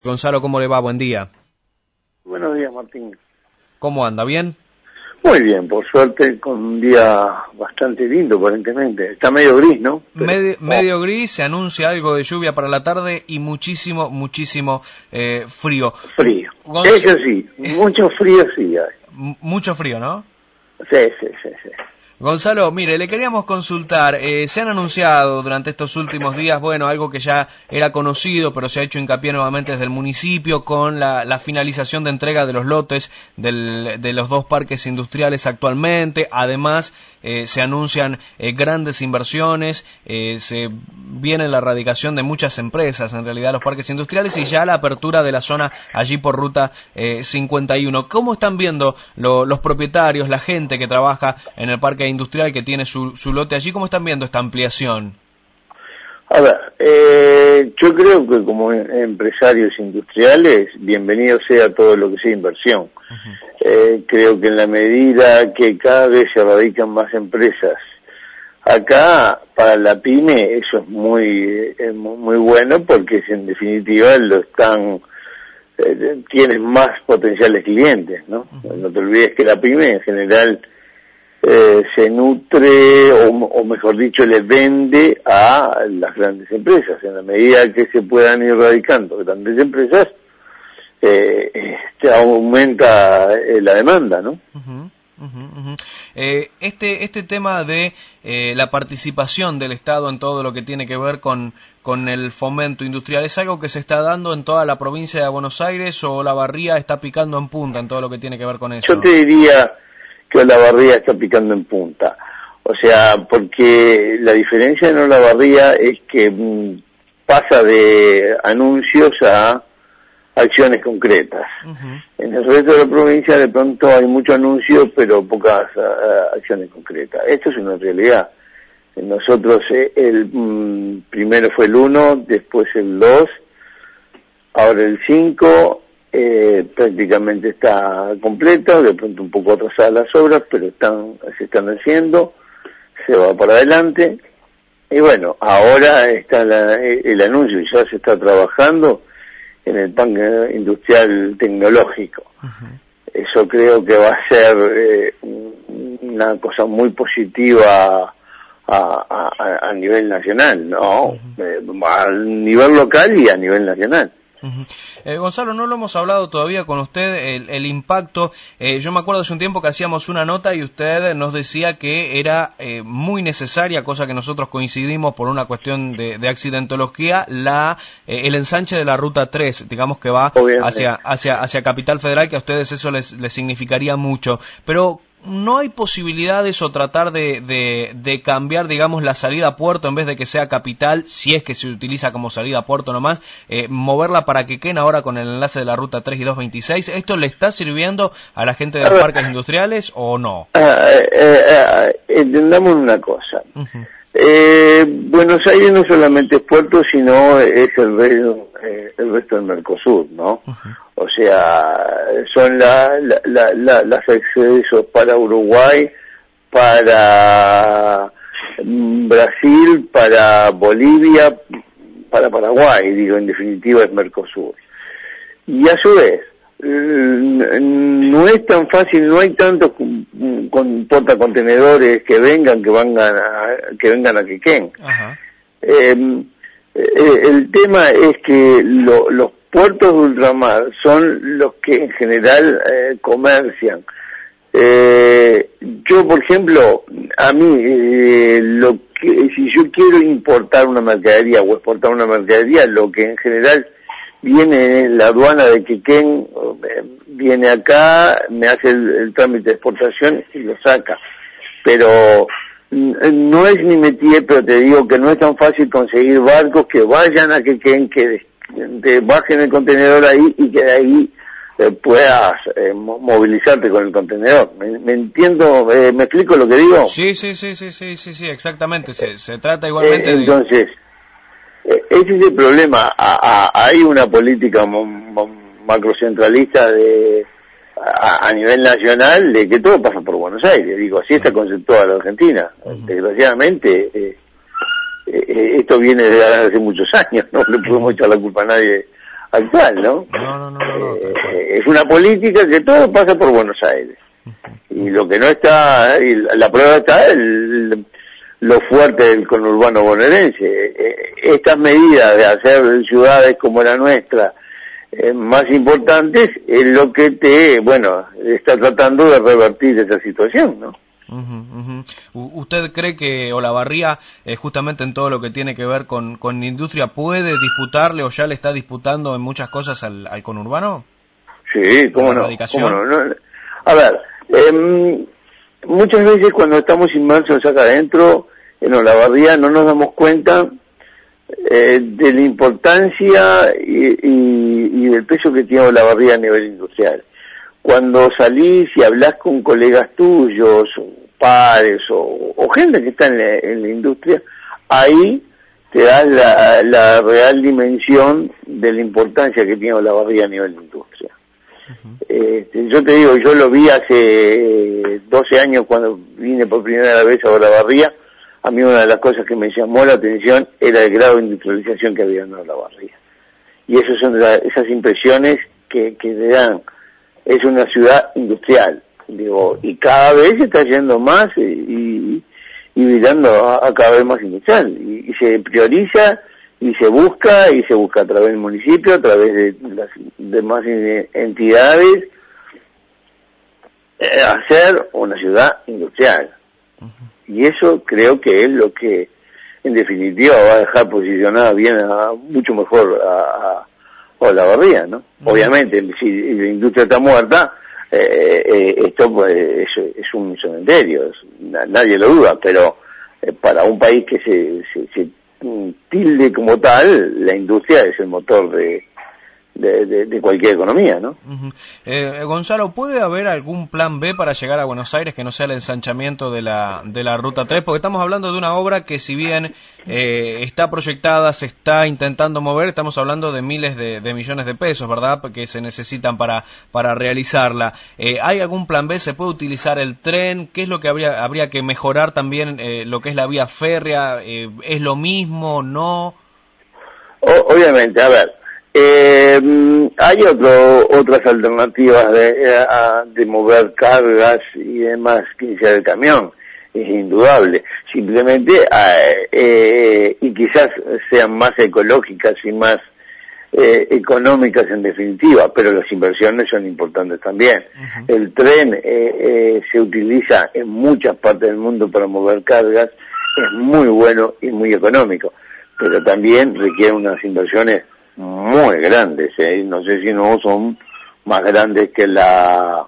Gonzalo, ¿cómo le va? Buen día. Buenos días, Martín. ¿Cómo anda? ¿Bien? Muy bien, por suerte, con un día bastante lindo, aparentemente. Está medio gris, ¿no? Medio gris, se anuncia algo de lluvia para la tarde y muchísimo frío. Frío. Eso sí, mucho frío sí hay. Mucho frío, ¿no? Sí. Gonzalo, mire, le queríamos consultar, se han anunciado durante estos últimos días, bueno, algo que ya era conocido, pero se ha hecho hincapié nuevamente desde el municipio con la finalización de entrega de los lotes de los dos parques industriales actualmente. Además, se anuncian grandes inversiones, se viene la erradicación de muchas empresas, en realidad, los parques industriales, y ya la apertura de la zona allí por ruta 51. ¿Cómo están viendo los propietarios, la gente que trabaja en el parque industrial que tiene su lote allí? ¿Cómo están viendo esta ampliación? A ver, yo creo que como empresarios industriales, bienvenido sea todo lo que sea inversión. Creo que en la medida que cada vez se radican más empresas acá, para la pyme eso es muy bueno, porque en definitiva tienes más potenciales clientes, ¿no? No te olvides que la pyme en general se nutre, o mejor dicho, le vende a las grandes empresas. En la medida que se puedan ir radicando grandes empresas, aumenta la demanda, ¿no? Este tema de la participación del Estado en todo lo que tiene que ver con el fomento industrial, ¿es algo que se está dando en toda la provincia de Buenos Aires o Olavarría está picando en punta en todo lo que tiene que ver con eso? Yo te diría que Olavarría está picando en punta. O sea, porque la diferencia en Olavarría es que pasa de anuncios a acciones concretas. En el resto de la provincia de pronto hay mucho anuncio, pero pocas acciones concretas. Esto es una realidad. Nosotros el primero fue el 1, después el 2, ahora el 5, prácticamente está completo, de pronto un poco atrasadas las obras, pero se están haciendo, se va para adelante. Y bueno, ahora está el anuncio, ya se está trabajando en el parque industrial tecnológico. Eso creo que va a ser una cosa muy positiva a nivel nacional, ¿no? A nivel local y a nivel nacional. Gonzalo, no lo hemos hablado todavía con usted, el impacto. Yo me acuerdo hace un tiempo que hacíamos una nota y usted nos decía que era muy necesaria, cosa que nosotros coincidimos por una cuestión de accidentología, el ensanche de la ruta 3, digamos que va hacia Capital Federal, que a ustedes eso les significaría mucho. Pero ¿no hay posibilidades o tratar de cambiar, digamos, la salida a puerto en vez de que sea Capital, si es que se utiliza como salida a puerto nomás, moverla para que queden ahora con el enlace de la ruta 3 y 226? ¿Esto le está sirviendo a la gente de los parques industriales o no? Entendamos una cosa. Buenos Aires no solamente es puerto, sino es el resto del Mercosur, ¿no? O sea, son las accesos para Uruguay, para Brasil, para Bolivia, para Paraguay, digo, en definitiva es Mercosur. Y a su vez, no es tan fácil, no hay tantos portacontenedores que vengan a Quequén. El tema es que los puertos de ultramar son los que en general comercian. Yo, por ejemplo, a mí, si yo quiero importar una mercadería o exportar una mercadería, lo que en general viene en la aduana de Quequén, viene acá, me hace el trámite de exportación y lo saca. Pero no es mi métier, pero te digo que no es tan fácil conseguir barcos que vayan a Quequén, que bajen el contenedor ahí y que de ahí puedas movilizarte con el contenedor. ¿Me entiendo? ¿Me explico lo que digo? Sí, exactamente. Se trata igualmente entonces, ese es el problema. Hay una política macrocentralista a nivel nacional de que todo pasa por Buenos Aires. Digo, así está conceptuada la Argentina. Desgraciadamente, esto viene de hace muchos años, no le podemos echar la culpa a nadie actual, ¿no? No. Es una política que todo pasa por Buenos Aires. Y lo que no está, y la prueba está lo fuerte del conurbano bonaerense. Estas medidas de hacer ciudades como la nuestra más importantes es lo que está tratando de revertir esa situación, ¿no? ¿Usted cree que Olavarría, justamente en todo lo que tiene que ver con industria, puede disputarle o ya le está disputando en muchas cosas al conurbano? Sí, cómo no. A ver, muchas veces cuando estamos inmersos acá adentro, en Olavarría, no nos damos cuenta de la importancia y del peso que tiene Olavarría a nivel industrial. Cuando salís y hablas con colegas tuyos, pares o gente que está en la industria, ahí te das la real dimensión de la importancia que tiene Olavarría a nivel de industria. Yo te digo, yo lo vi hace 12 años cuando vine por primera vez a Olavarría. A mí una de las cosas que me llamó la atención era el grado de industrialización que había en Olavarría. Y esas son esas impresiones que te dan. Es una ciudad industrial, digo, y cada vez se está yendo más y virando a cada vez más industrial. Y se prioriza y se busca a través del municipio, a través de las demás entidades, hacer una ciudad industrial. Y eso creo que es lo que, en definitiva, va a dejar posicionada bien mucho mejor a Olavarría, ¿no? Obviamente, si la industria está muerta, esto pues es un cementerio, nadie lo duda, pero para un país que se tilde como tal, la industria es el motor de cualquier economía, ¿no? Gonzalo, ¿puede haber algún plan B para llegar a Buenos Aires que no sea el ensanchamiento de la Ruta 3? Porque estamos hablando de una obra que, si bien está proyectada, se está intentando mover, estamos hablando de miles de millones de pesos, ¿verdad?, que se necesitan para realizarla. ¿Hay algún plan B? ¿Se puede utilizar el tren? ¿Qué es lo que habría que mejorar también, lo que es la vía férrea? ¿Es lo mismo? ¿No? Obviamente, a ver, hay otras alternativas de mover cargas y demás que sea el camión, es indudable. Simplemente, y quizás sean más ecológicas y más económicas en definitiva, pero las inversiones son importantes también. El tren se utiliza en muchas partes del mundo para mover cargas, es muy bueno y muy económico, pero también requiere unas inversiones muy grandes, no sé si no son más grandes que las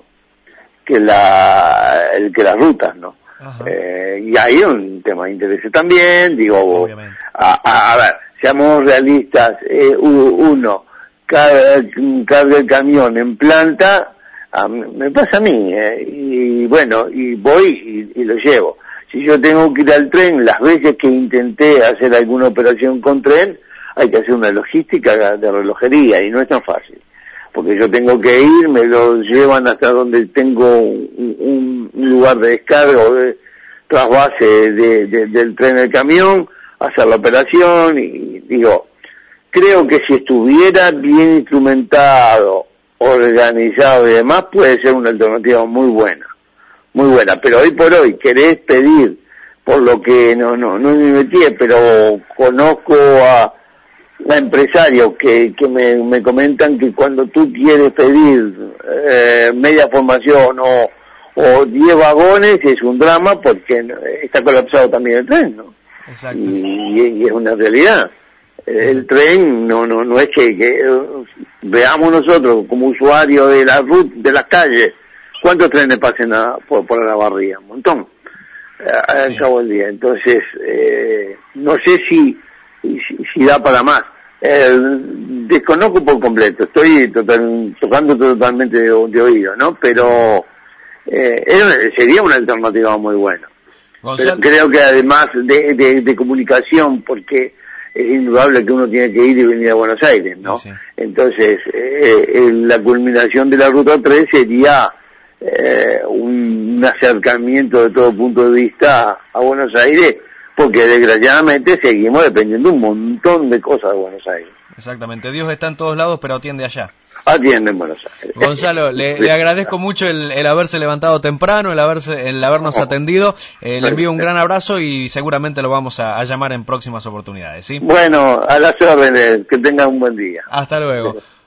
rutas, ¿no? Y hay un tema de interés también, digo, a ver, seamos realistas, uno carga el camión en planta, me pasa a mí, y bueno, y voy y lo llevo. Si yo tengo que ir al tren, las veces que intenté hacer alguna operación con tren, hay que hacer una logística de relojería y no es tan fácil, porque yo tengo que ir, me lo llevan hasta donde tengo un lugar de descarga o de trasvase del tren al camión, hacer la operación y digo, creo que si estuviera bien instrumentado, organizado y demás, puede ser una alternativa muy buena, pero hoy por hoy querés pedir, por lo que no me metí, pero conozco a empresarios que me comentan que cuando tú quieres pedir media formación o 10 vagones es un drama porque está colapsado también el tren, ¿no? Exacto. Y es una realidad. El tren no es que veamos nosotros como usuarios de la ruta, de las calles, ¿cuántos trenes pasen por la barría? Un montón. Al cabo del día. Entonces, no sé si da para más. Desconozco por completo, estoy tocando totalmente de oído, ¿no? Pero sería una alternativa muy buena. Pero creo que además de comunicación, porque es indudable que uno tiene que ir y venir a Buenos Aires, ¿no? Sí. Entonces, la culminación de la Ruta 3 sería un acercamiento de todo punto de vista a Buenos Aires, porque desgraciadamente seguimos dependiendo un montón de cosas de Buenos Aires. Exactamente. Dios está en todos lados, pero atiende allá. Atiende en Buenos Aires. Gonzalo, le agradezco mucho el haberse levantado temprano, el habernos atendido. Le envío un gran abrazo y seguramente lo vamos a llamar en próximas oportunidades, ¿sí? Bueno, a las órdenes. Que tengan un buen día. Hasta luego.